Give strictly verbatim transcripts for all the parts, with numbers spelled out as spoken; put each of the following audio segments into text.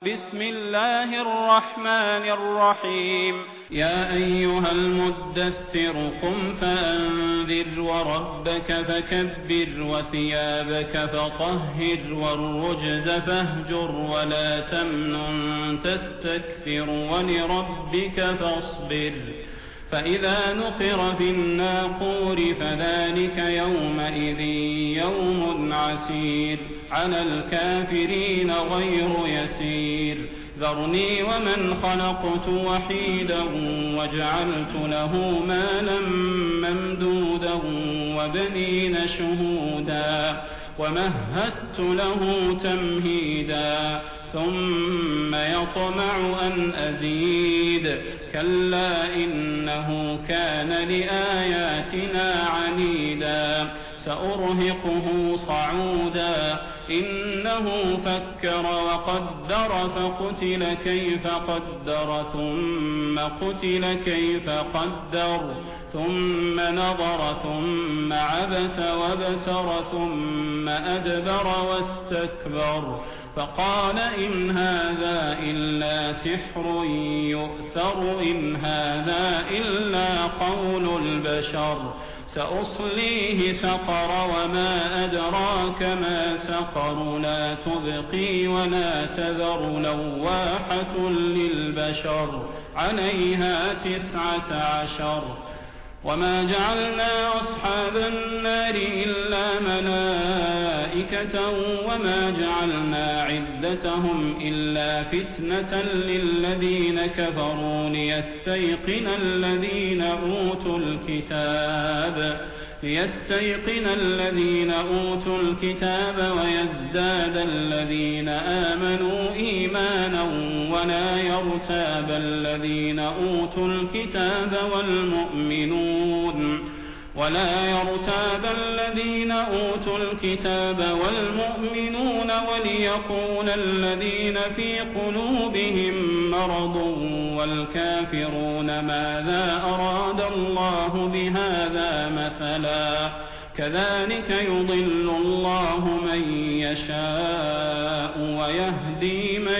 بسم الله الرحمن الرحيم يا أيها المدثر قم فأنذر وربك فكبر وثيابك فطهر والرجز فاهجر ولا تمنن تستكثر ولربك فاصبر فإذا نقر في الناقور فذلك يومئذ يوم عسير على الكافرين غير يسير ذرني ومن خلقت وحيدا وجعلت له مالا ممدودا وبنين شهودا ومهدت له تمهيدا ثم يطمع أن أزيد كلا إنه كان لآياتنا عنيدا سأرهقه صعودا إنه فكر وقدر فقتل كيف قدر ثم قتل كيف قدر ثم نظر ثم عبس وبسر ثم أدبر واستكبر فقال إن هذا إلا سحر يؤثر إن هذا إلا قول البشر سأصليه سقر وما أدراك ما سقر لا تبقي ولا تذر لواحة للبشر عليها تسعة عشر وما جعلنا أصحاب النار إلا ملائكة وما جعلنا عدتهم إلا فتنة للذين كفروا ليستيقن الذين أوتوا الكتاب ليستيقن الذين أوتوا الكتاب ويزداد الذين آمنوا إيمانا ولا يرتاب الذين أوتوا الكتاب والمؤمنون ولا يرتاب الذين أوتوا الكتاب والمؤمنون وليقول الذين في قلوبهم مرض والكافرون ماذا أراد الله بهذا مثلا كذلك يضل الله من يشاء ويهدي من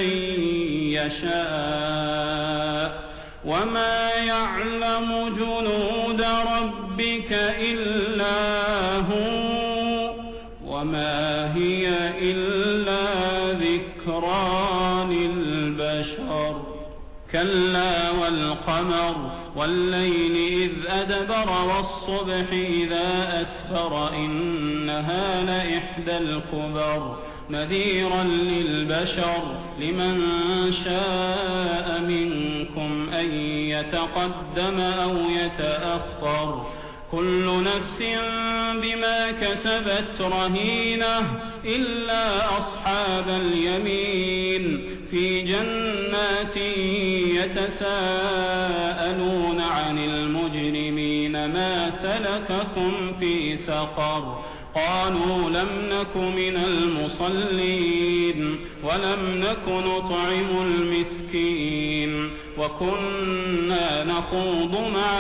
يشاء وما يعلم جنود ربك إلا هو وما هي إلا ذكرى للبشر كلا والقمر والليل إذ أدبر والصبح إذا أسفر إنها لإحدى الكبر نذيرا للبشر لمن شاء منكم أن يتقدم أو يتأخر كل نفس بما كسبت رهينة إلا أصحاب اليمين في جنات يتساءلون عن المجرمين ما سلككم في سقر قالوا لم نك من المصلين ولم نك نطعم المسكين وكنا نخوض مع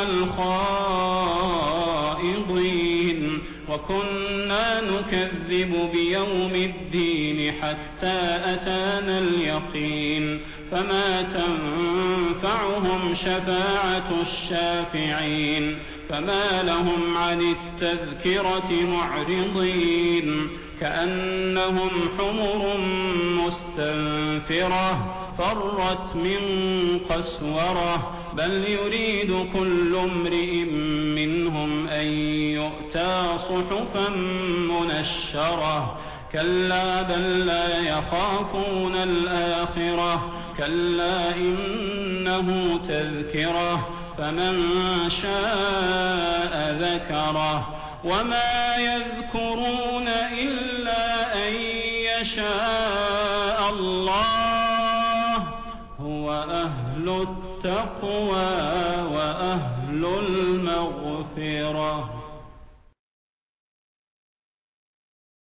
الخائضين وكنا نكذب بيوم الدين حتى أتانا اليقين فما تنفعهم شفاعة الشافعين فما لهم عن التذكرة معرضين كأنهم حمر مستنفرة فرت من قسورة بل يريد كل امرئ منهم أن يؤتى صحفا منشرة كلا بل لا يخافون الآخرة كلا إنه تذكرة فمن شاء ذكره وما يذكرون إلا أن يشاء الله هو أهل التقوى وأهل المغفرة.